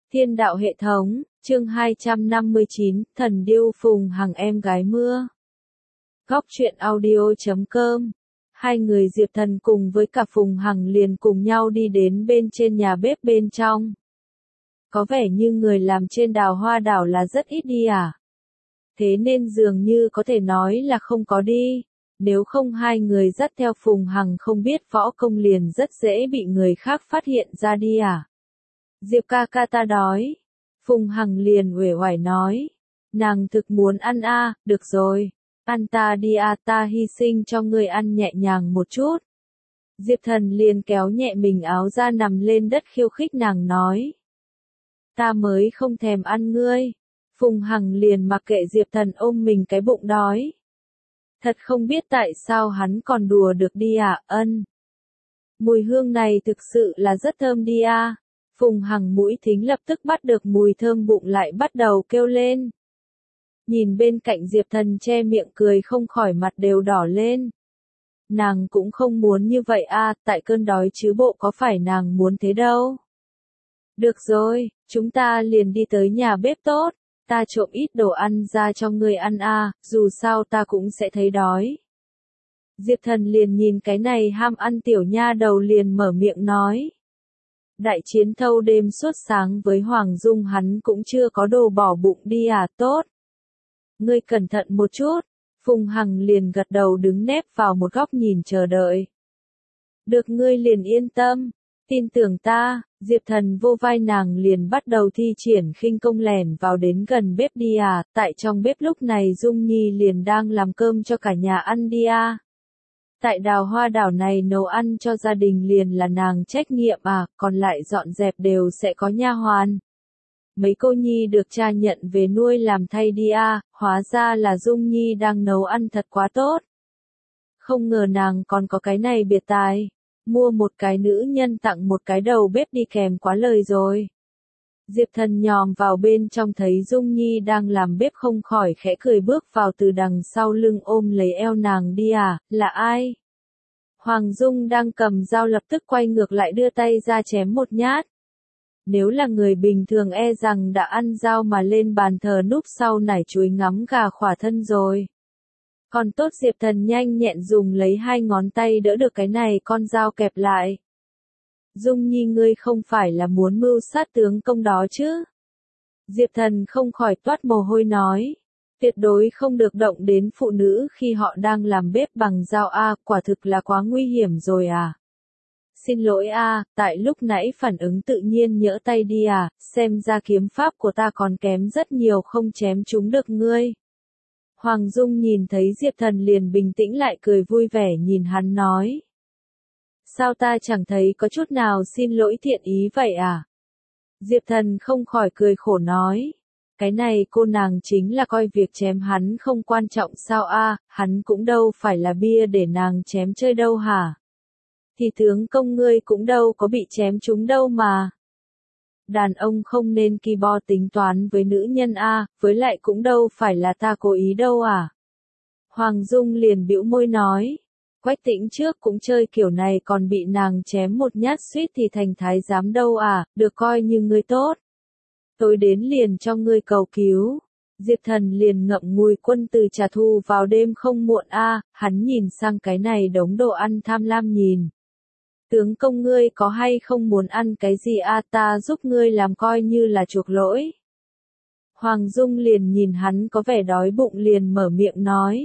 Thiên đạo hệ thống, chương 259, Thần điêu Phùng Hằng em gái mưa. Góc truyện audio.com. Hai người Diệp Thần cùng với cả Phùng Hằng liền cùng nhau đi đến bên trên nhà bếp bên trong. Có vẻ như người làm trên Đào Hoa đảo là rất ít đi à? Thế nên dường như có thể nói là không có đi. Nếu không hai người dắt theo Phùng Hằng không biết võ công liền rất dễ bị người khác phát hiện ra đi à? Diệp ca ca ta đói. Phùng Hằng liền uể oải nói. Nàng thực muốn ăn a, được rồi. Ăn ta đi a, ta hy sinh cho ngươi ăn nhẹ nhàng một chút. Diệp Thần liền kéo nhẹ mình áo ra nằm lên đất khiêu khích nàng nói. Ta mới không thèm ăn ngươi. Phùng Hằng liền mặc kệ Diệp Thần ôm mình cái bụng đói. Thật không biết tại sao hắn còn đùa được đi à, ân. Mùi hương này thực sự là rất thơm đi a. Phùng Hằng mũi thính lập tức bắt được mùi thơm bụng lại bắt đầu kêu lên. Nhìn bên cạnh Diệp Thần che miệng cười không khỏi mặt đều đỏ lên. Nàng cũng không muốn như vậy a, tại cơn đói chứ bộ có phải nàng muốn thế đâu. Được rồi, chúng ta liền đi tới nhà bếp tốt, ta trộm ít đồ ăn ra cho ngươi ăn a, dù sao ta cũng sẽ thấy đói. Diệp Thần liền nhìn cái này ham ăn tiểu nha đầu liền mở miệng nói. Đại chiến thâu đêm suốt sáng với Hoàng Dung hắn cũng chưa có đồ bỏ bụng đi à, tốt. Ngươi cẩn thận một chút. Phùng Hằng liền gật đầu đứng nép vào một góc nhìn chờ đợi. Được, ngươi liền yên tâm. Tin tưởng ta. Diệp Thần vô vai nàng liền bắt đầu thi triển khinh công lẻn vào đến gần bếp đi à. Tại trong bếp lúc này Dung Nhi liền đang làm cơm cho cả nhà ăn đi à. Tại Đào Hoa đảo này nấu ăn cho gia đình liền là nàng trách nhiệm à, còn lại dọn dẹp đều sẽ có nha hoàn. Mấy cô nhi được cha nhận về nuôi làm thay đi à, hóa ra là Dung Nhi đang nấu ăn thật quá tốt. Không ngờ nàng còn có cái này biệt tài, mua một cái nữ nhân tặng một cái đầu bếp đi kèm quá lời rồi. Diệp Thần nhòm vào bên trong thấy Dung Nhi đang làm bếp không khỏi khẽ cười bước vào từ đằng sau lưng ôm lấy eo nàng đi à, là ai? Hoàng Dung đang cầm dao lập tức quay ngược lại đưa tay ra chém một nhát. Nếu là người bình thường e rằng đã ăn dao mà lên bàn thờ núp sau nải chuối ngắm gà khỏa thân rồi. Còn tốt Diệp Thần nhanh nhẹn dùng lấy hai ngón tay đỡ được cái này con dao kẹp lại. Dung Nhi ngươi không phải là muốn mưu sát tướng công đó chứ? Diệp Thần không khỏi toát mồ hôi nói. Tuyệt đối không được động đến phụ nữ khi họ đang làm bếp bằng dao a, quả thực là quá nguy hiểm rồi à. Xin lỗi a, tại lúc nãy phản ứng tự nhiên nhỡ tay đi à, xem ra kiếm pháp của ta còn kém rất nhiều không chém chúng được ngươi. Hoàng Dung nhìn thấy Diệp Thần liền bình tĩnh lại cười vui vẻ nhìn hắn nói. Sao ta chẳng thấy có chút nào xin lỗi thiện ý vậy à? Diệp Thần không khỏi cười khổ nói. Cái này cô nàng chính là coi việc chém hắn không quan trọng sao a, hắn cũng đâu phải là bia để nàng chém chơi đâu hả? Thì tướng công ngươi cũng đâu có bị chém trúng đâu mà. Đàn ông không nên ki bo tính toán với nữ nhân a, với lại cũng đâu phải là ta cố ý đâu à. Hoàng Dung liền bĩu môi nói. Quách Tĩnh trước cũng chơi kiểu này còn bị nàng chém một nhát suýt thì thành thái giám đâu à, được coi như ngươi tốt. Tôi đến liền cho ngươi cầu cứu. Diệp Thần liền ngậm ngùi quân từ trả thù vào đêm không muộn a, hắn nhìn sang cái này đống đồ ăn tham lam nhìn. Tướng công ngươi có hay không muốn ăn cái gì a, ta giúp ngươi làm coi như là chuộc lỗi. Hoàng Dung liền nhìn hắn có vẻ đói bụng liền mở miệng nói.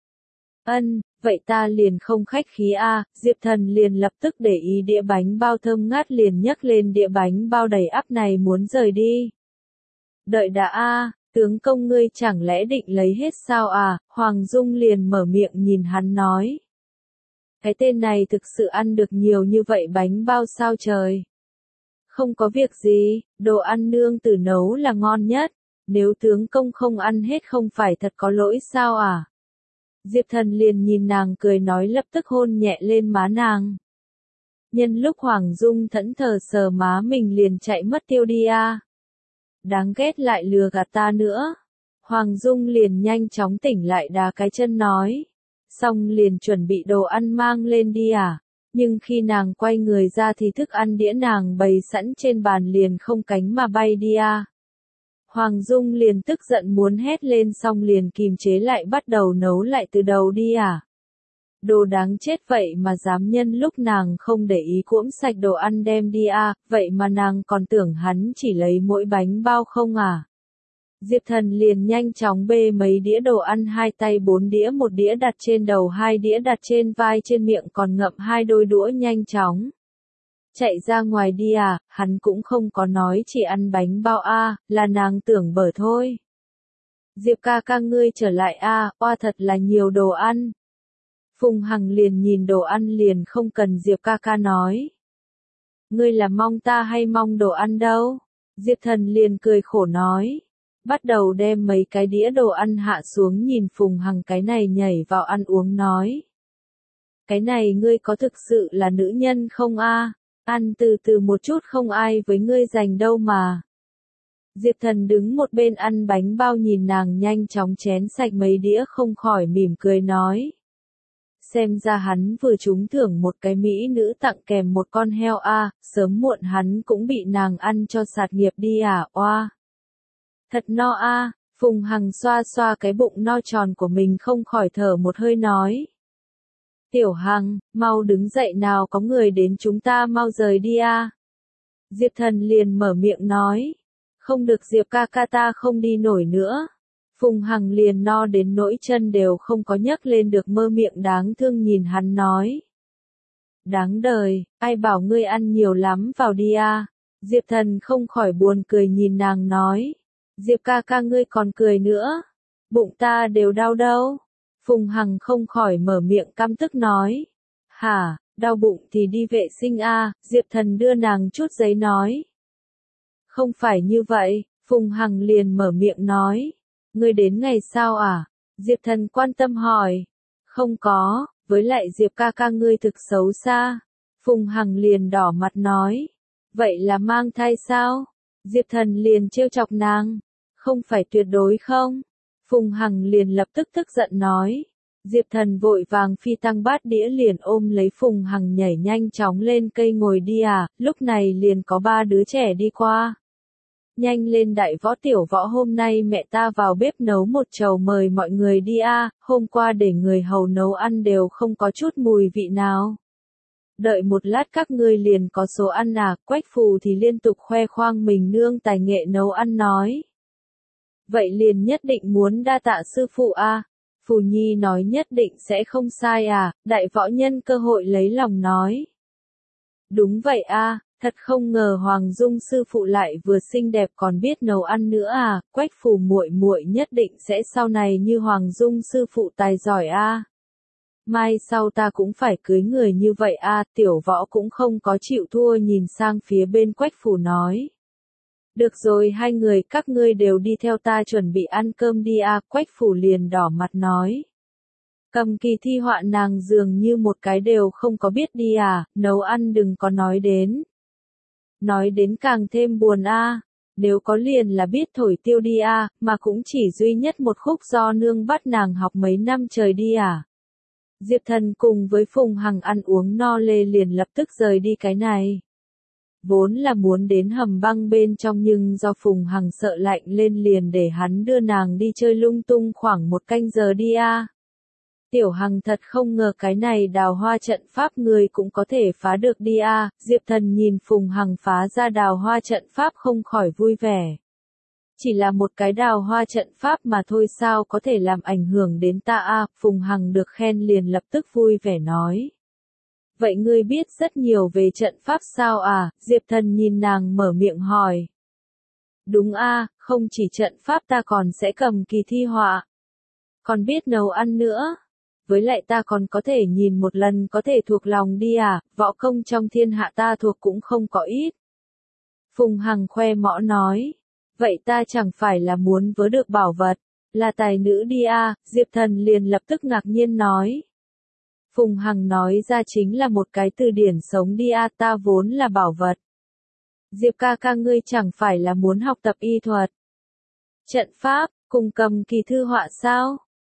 Ân, vậy ta liền không khách khí a. Diệp Thần liền lập tức để ý đĩa bánh bao thơm ngát liền nhấc lên đĩa bánh bao đầy ắp này muốn rời đi. Đợi đã a, tướng công ngươi chẳng lẽ định lấy hết sao à, Hoàng Dung liền mở miệng nhìn hắn nói. Cái tên này thực sự ăn được nhiều như vậy bánh bao sao trời. Không có việc gì, đồ ăn nương tử nấu là ngon nhất, nếu tướng công không ăn hết không phải thật có lỗi sao à. Diệp Thần liền nhìn nàng cười nói lập tức hôn nhẹ lên má nàng. Nhân lúc Hoàng Dung thẫn thờ sờ má mình liền chạy mất tiêu đi a. Đáng ghét lại lừa gạt ta nữa. Hoàng Dung liền nhanh chóng tỉnh lại đá cái chân nói. Xong liền chuẩn bị đồ ăn mang lên đi à. Nhưng khi nàng quay người ra thì thức ăn đĩa nàng bày sẵn trên bàn liền không cánh mà bay đi à. Hoàng Dung liền tức giận muốn hét lên xong liền kìm chế lại bắt đầu nấu lại từ đầu đi à. Đồ đáng chết vậy mà dám nhân lúc nàng không để ý cuỗm sạch đồ ăn đem đi à, vậy mà nàng còn tưởng hắn chỉ lấy mỗi bánh bao không à. Diệp Thần liền nhanh chóng bê mấy đĩa đồ ăn, 2 tay 4 đĩa, 1 đĩa đặt trên đầu, 2 đĩa đặt trên vai, trên miệng còn ngậm 2 đôi đũa, nhanh chóng chạy ra ngoài đi à, hắn cũng không có nói chỉ ăn bánh bao à, là nàng tưởng bở thôi. Diệp ca ca ngươi trở lại à, oa thật là nhiều đồ ăn. Phùng Hằng liền nhìn đồ ăn liền không cần Diệp ca ca nói. Ngươi là mong ta hay mong đồ ăn đâu? Diệp Thần liền cười khổ nói. Bắt đầu đem mấy cái đĩa đồ ăn hạ xuống, nhìn Phùng Hằng cái này nhảy vào ăn uống nói. Cái này ngươi có thực sự là nữ nhân không a? Ăn từ từ một chút, không ai với ngươi giành đâu mà. Diệp Thần đứng một bên ăn bánh bao nhìn nàng nhanh chóng chén sạch mấy đĩa không khỏi mỉm cười nói. Xem ra hắn vừa trúng thưởng một cái mỹ nữ tặng kèm một con heo a, sớm muộn hắn cũng bị nàng ăn cho sạt nghiệp đi à, oa. Thật no a, Phùng Hằng xoa xoa cái bụng no tròn của mình không khỏi thở một hơi nói. Tiểu Hằng, mau đứng dậy nào, có người đến, chúng ta mau rời đi a. Diệp Thần liền mở miệng nói. Không được Diệp ca ca, ta không đi nổi nữa. Phùng Hằng liền no đến nỗi chân đều không có nhấc lên được, mơ miệng đáng thương nhìn hắn nói. Đáng đời, ai bảo ngươi ăn nhiều lắm, vào đi a. Diệp Thần không khỏi buồn cười nhìn nàng nói. Diệp ca ca ngươi còn cười nữa. Bụng ta đều đau đâu. Phùng Hằng không khỏi mở miệng căm tức nói. Hả, đau bụng thì đi vệ sinh a. Diệp Thần đưa nàng chút giấy nói. Không phải như vậy, Phùng Hằng liền mở miệng nói. Ngươi đến ngày sao à? Diệp Thần quan tâm hỏi. Không có, với lại Diệp ca ca ngươi thực xấu xa. Phùng Hằng liền đỏ mặt nói. Vậy là mang thai sao? Diệp Thần liền trêu chọc nàng. Không phải tuyệt đối không? Phùng Hằng liền lập tức tức giận nói. Diệp Thần vội vàng phi tăng bát đĩa liền ôm lấy Phùng Hằng nhảy nhanh chóng lên cây ngồi đi à, lúc này liền có 3 đứa trẻ đi qua. Nhanh lên đại võ tiểu võ, hôm nay mẹ ta vào bếp nấu một chầu mời mọi người đi a, hôm qua để người hầu nấu ăn đều không có chút mùi vị nào. Đợi một lát các ngươi liền có số ăn à, Quách Phù thì liên tục khoe khoang mình nương tài nghệ nấu ăn nói. Vậy liền nhất định muốn đa tạ sư phụ a. Phù Nhi nói nhất định sẽ không sai à, đại võ nhân cơ hội lấy lòng nói. Đúng vậy a. Thật không ngờ Hoàng Dung sư phụ lại vừa xinh đẹp còn biết nấu ăn nữa à, Quách Phù muội muội nhất định sẽ sau này như Hoàng Dung sư phụ tài giỏi a. Mai sau ta cũng phải cưới người như vậy a, tiểu võ cũng không có chịu thua nhìn sang phía bên Quách Phù nói. Được rồi, 2 người các ngươi đều đi theo ta chuẩn bị ăn cơm đi a, Quách Phù liền đỏ mặt nói. Cầm kỳ thi họa nàng dường như một cái đều không có biết đi à, nấu ăn đừng có nói đến. Nói đến càng thêm buồn a. Nếu có liền là biết thổi tiêu đi a, mà cũng chỉ duy nhất một khúc do nương bắt nàng học mấy năm trời đi à. Diệp Thần cùng với Phùng Hằng ăn uống no lê liền lập tức rời đi cái này. Vốn là muốn đến hầm băng bên trong nhưng do Phùng Hằng sợ lạnh lên liền để hắn đưa nàng đi chơi lung tung khoảng 1 canh giờ đi a. Tiểu Hằng thật không ngờ cái này đào hoa trận pháp người cũng có thể phá được đi a. Diệp Thần nhìn Phùng Hằng phá ra đào hoa trận pháp không khỏi vui vẻ. Chỉ là một cái đào hoa trận pháp mà thôi sao có thể làm ảnh hưởng đến ta a. Phùng Hằng được khen liền lập tức vui vẻ nói. Vậy ngươi biết rất nhiều về trận pháp sao à? Diệp Thần nhìn nàng mở miệng hỏi. Đúng a, không chỉ trận pháp ta còn sẽ cầm kỳ thi họa. Còn biết nấu ăn nữa. Với lại ta còn có thể nhìn một lần có thể thuộc lòng đi à, võ công trong thiên hạ ta thuộc cũng không có ít. Phùng Hằng khoe mõ nói. Vậy ta chẳng phải là muốn vớ được bảo vật, là tài nữ đi à, Diệp Thần liền lập tức ngạc nhiên nói. Phùng Hằng nói ra chính là một cái từ điển sống đi à, ta vốn là bảo vật. Diệp ca ca ngươi chẳng phải là muốn học tập y thuật, trận pháp, cùng cầm kỳ thư họa sao?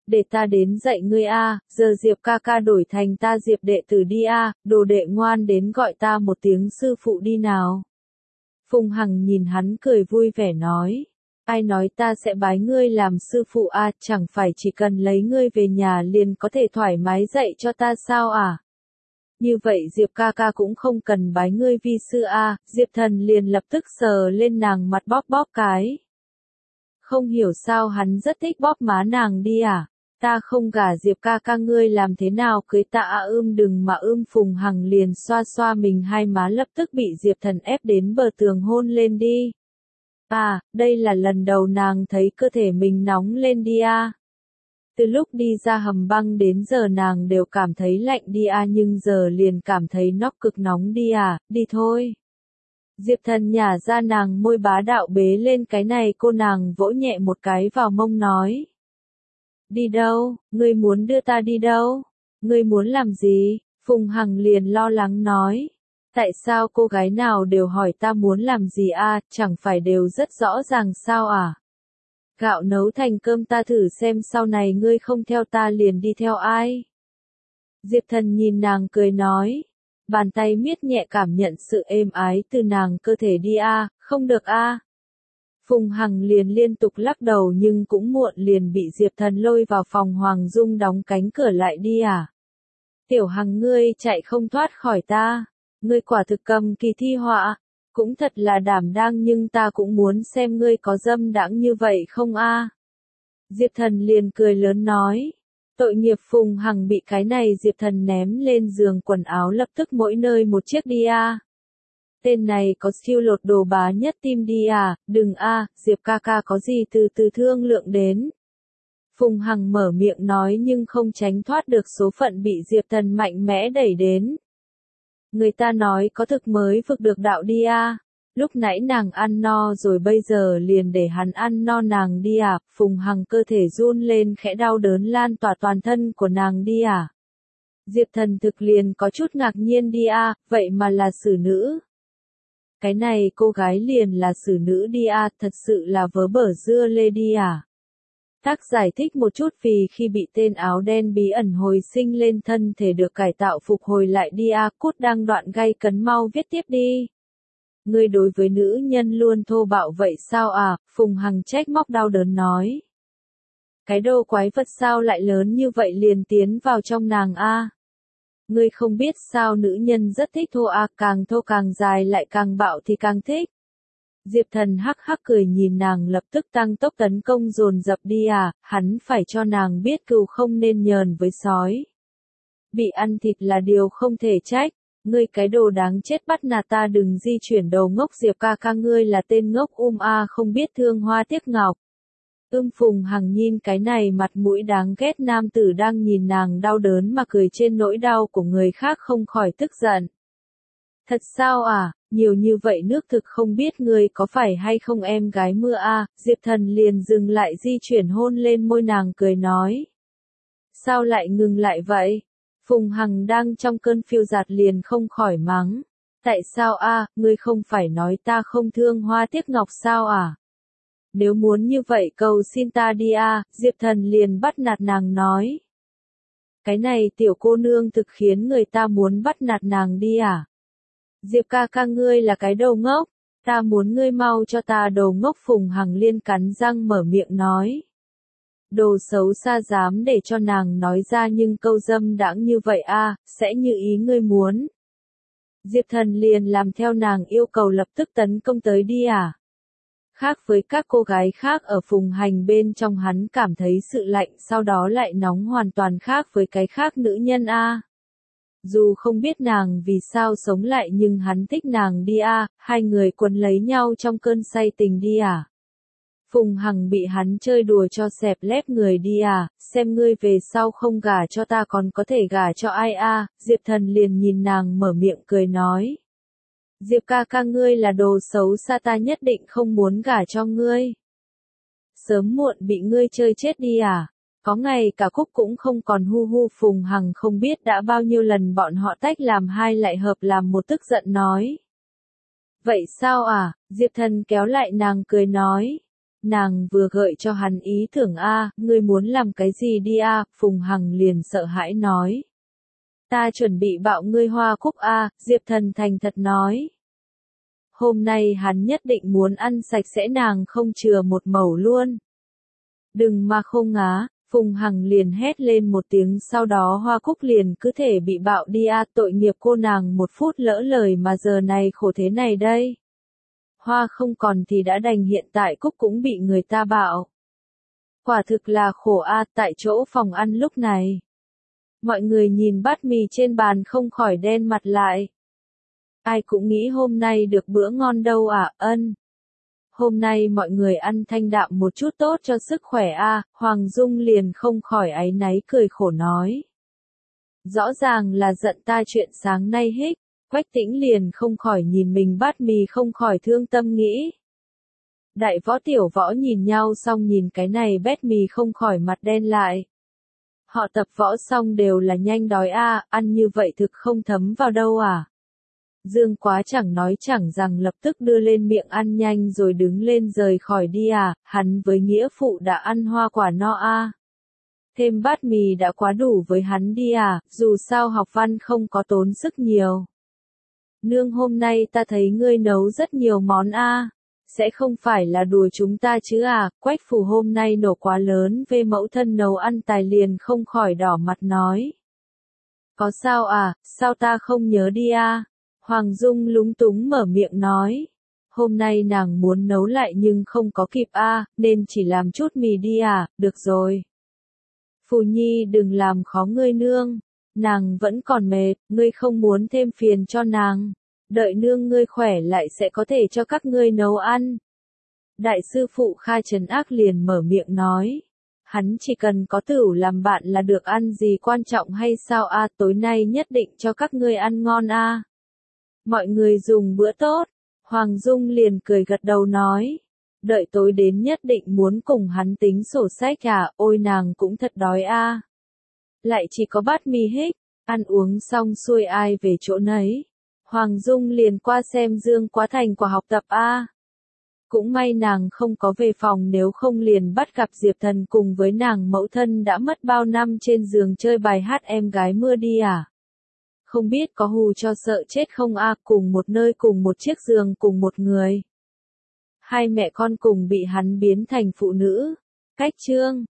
để ta đến dạy ngươi a, giờ Diệp ca ca đổi thành ta Diệp đệ tử đi a, đồ đệ ngoan đến gọi ta một tiếng sư phụ đi nào. Phùng Hằng nhìn hắn cười vui vẻ nói, ai nói ta sẽ bái ngươi làm sư phụ a, chẳng phải chỉ cần lấy ngươi về nhà liền có thể thoải mái dạy cho ta sao à? Như vậy Diệp ca ca cũng không cần bái ngươi vi sư a, Diệp Thần liền lập tức sờ lên nàng mặt bóp bóp cái. Không hiểu sao hắn rất thích bóp má nàng đi à? Ta không gả Diệp ca ca ngươi làm thế nào cưới ta à, đừng mà Phùng Hằng liền xoa xoa mình hai má lập tức bị Diệp Thần ép đến bờ tường hôn lên đi. À, đây là lần đầu nàng thấy cơ thể mình nóng lên đi à. Từ lúc đi ra hầm băng đến giờ nàng đều cảm thấy lạnh đi à, nhưng giờ liền cảm thấy nó cực nóng đi à, đi thôi. Diệp Thần nhả ra nàng môi bá đạo bế lên cái này cô, nàng vỗ nhẹ một cái vào mông nói. Đi đâu, ngươi muốn đưa ta đi đâu? Ngươi muốn làm gì? Phùng Hằng liền lo lắng nói. Tại sao cô gái nào đều hỏi ta muốn làm gì à, chẳng phải đều rất rõ ràng sao à? Gạo nấu thành cơm ta thử xem sau này ngươi không theo ta liền đi theo ai? Diệp Thần nhìn nàng cười nói. Bàn tay miết nhẹ cảm nhận sự êm ái từ nàng cơ thể đi à, không được à. Phùng Hằng liền liên tục lắc đầu nhưng cũng muộn, liền bị Diệp Thần lôi vào phòng Hoàng Dung đóng cánh cửa lại đi à. Tiểu Hằng ngươi chạy không thoát khỏi ta, ngươi quả thực cầm kỳ thi họa, cũng thật là đảm đang, nhưng ta cũng muốn xem ngươi có dâm đãng như vậy không a. Diệp Thần liền cười lớn nói. Tội nghiệp Phùng Hằng bị cái này Diệp Thần ném lên giường quần áo lập tức mỗi nơi một chiếc đi à. Tên này có siêu lột đồ bá nhất tim đi à, đừng a, Diệp ca ca có gì từ từ thương lượng đến. Phùng Hằng mở miệng nói nhưng không tránh thoát được số phận bị Diệp Thần mạnh mẽ đẩy đến. Người ta nói có thực mới vực được đạo đi à. Lúc nãy nàng ăn no rồi bây giờ liền để hắn ăn no nàng đi à, Phùng Hằng cơ thể run lên khẽ đau đớn lan tỏa toàn thân của nàng đi à. Diệp Thần thực liền có chút ngạc nhiên đi à, vậy mà là xử nữ. Cái này cô gái liền là xử nữ đi à, thật sự là vớ bở dưa lê đi à. Tác giải thích một chút, vì khi bị tên áo đen bí ẩn hồi sinh lên thân thể được cải tạo phục hồi lại đi à, cút đang đoạn gay cấn mau viết tiếp đi. Ngươi đối với nữ nhân luôn thô bạo vậy sao à, Phùng Hằng trách móc đau đớn nói. Cái đồ quái vật sao lại lớn như vậy liền tiến vào trong nàng a. Ngươi không biết sao nữ nhân rất thích thô à, càng thô càng dài lại càng bạo thì càng thích. Diệp Thần hắc hắc cười nhìn nàng lập tức tăng tốc tấn công dồn dập đi à, hắn phải cho nàng biết cừu không nên nhờn với sói. Bị ăn thịt là điều không thể trách. Ngươi cái đồ đáng chết bắt nạt ta, đừng di chuyển đầu ngốc, Diệp ca ca ngươi là tên ngốc a, không biết thương hoa tiếc ngọc. Phùng Hằng nhìn cái này mặt mũi đáng ghét nam tử đang nhìn nàng đau đớn mà cười trên nỗi đau của người khác không khỏi tức giận. Thật sao à, nhiều như vậy nước thực không biết ngươi có phải hay không em gái mưa a, Diệp Thần liền dừng lại di chuyển hôn lên môi nàng cười nói. Sao lại ngừng lại vậy? Phùng Hằng đang trong cơn phiêu dạt liền không khỏi mắng. Tại sao a, ngươi không phải nói ta không thương hoa tiếc ngọc sao à? Nếu muốn như vậy cầu xin ta đi a, Diệp Thần liền bắt nạt nàng nói. Cái này tiểu cô nương thực khiến người ta muốn bắt nạt nàng đi à? Diệp ca ca ngươi là cái đầu ngốc, ta muốn ngươi mau cho ta đầu ngốc, Phùng Hằng liên cắn răng mở miệng nói. Đồ xấu xa dám để cho nàng nói ra nhưng câu dâm đãng như vậy a, sẽ như ý ngươi muốn. Diệp Thần liền làm theo nàng yêu cầu lập tức tấn công tới đi à. Khác với các cô gái khác ở Phùng Hành bên trong, hắn cảm thấy sự lạnh sau đó lại nóng hoàn toàn khác với cái khác nữ nhân a. Dù không biết nàng vì sao sống lại nhưng hắn thích nàng đi a, hai người quấn lấy nhau trong cơn say tình đi à. Phùng Hằng bị hắn chơi đùa cho xẹp lép người đi à, xem ngươi về sau không gả cho ta còn có thể gả cho ai a, Diệp Thần liền nhìn nàng mở miệng cười nói. Diệp ca ca ngươi là đồ xấu xa, ta nhất định không muốn gả cho ngươi. Sớm muộn bị ngươi chơi chết đi à, có ngày cả Cúc cũng không còn hu. Phùng Hằng không biết đã bao nhiêu lần bọn họ tách làm hai lại hợp làm một, tức giận nói. Vậy sao à, Diệp Thần kéo lại nàng cười nói. Nàng vừa gợi cho hắn ý tưởng ngươi muốn làm cái gì đi Phùng Hằng liền sợ hãi nói. Ta chuẩn bị bạo ngươi hoa cúc Diệp Thần thành thật nói. Hôm nay hắn nhất định muốn ăn sạch sẽ nàng không chừa một mẩu luôn. Đừng mà không ngá, Phùng Hằng liền hét lên một tiếng sau đó hoa cúc liền cứ thể bị bạo đi tội nghiệp cô nàng một phút lỡ lời mà giờ này khổ thế này đây. Hoa không còn thì đã đành hiện tại cúc cũng bị người ta bạo. Quả thực là khổ tại chỗ phòng ăn lúc này. Mọi người nhìn bát mì trên bàn không khỏi đen mặt lại. Ai cũng nghĩ hôm nay được bữa ngon đâu Ân. Hôm nay mọi người ăn thanh đạm một chút tốt cho sức khỏe Hoàng Dung liền không khỏi áy náy cười khổ nói. Rõ ràng là giận ta chuyện sáng nay hích, Quách Tĩnh liền không khỏi nhìn mình bát mì không khỏi thương tâm nghĩ. Đại võ tiểu võ nhìn nhau xong nhìn cái này bét mì không khỏi mặt đen lại. Họ tập võ xong đều là nhanh đói ăn như vậy thực không thấm vào đâu Dương Quá chẳng nói chẳng rằng lập tức đưa lên miệng ăn nhanh rồi đứng lên rời khỏi đi hắn với nghĩa phụ đã ăn hoa quả no Thêm bát mì đã quá đủ với hắn đi dù sao học văn không có tốn sức nhiều. Nương hôm nay ta thấy ngươi nấu rất nhiều món sẽ không phải là đùa chúng ta chứ Quách Phù hôm nay nổ quá lớn về mẫu thân nấu ăn tài liền không khỏi đỏ mặt nói. Có sao sao ta không nhớ đi Hoàng Dung lúng túng mở miệng nói. Hôm nay nàng muốn nấu lại nhưng không có kịp nên chỉ làm chút mì đi được rồi. Phù Nhi đừng làm khó ngươi nương, nàng vẫn còn mệt, ngươi không muốn thêm phiền cho nàng. Đợi nương ngươi khỏe lại sẽ có thể cho các ngươi nấu ăn. Đại sư phụ Kha Trấn Ác liền mở miệng nói. Hắn chỉ cần có Tửu làm bạn là được, ăn gì quan trọng hay sao tối nay nhất định cho các ngươi ăn ngon Mọi người dùng bữa tốt. Hoàng Dung liền cười gật đầu nói. Đợi tối đến nhất định muốn cùng hắn tính sổ sách ôi nàng cũng thật đói Lại chỉ có bát mì hích, ăn uống xong xuôi ai về chỗ nấy. Hoàng Dung liền qua xem Dương Quá thành quả học tập Cũng may nàng không có về phòng, nếu không liền bắt gặp Diệp Thần cùng với nàng mẫu thân đã mất bao năm trên giường chơi bài hát em gái mưa đi Không biết có hù cho sợ chết không cùng một nơi cùng một chiếc giường cùng một người. Hai mẹ con cùng bị hắn biến thành phụ nữ. Cách chương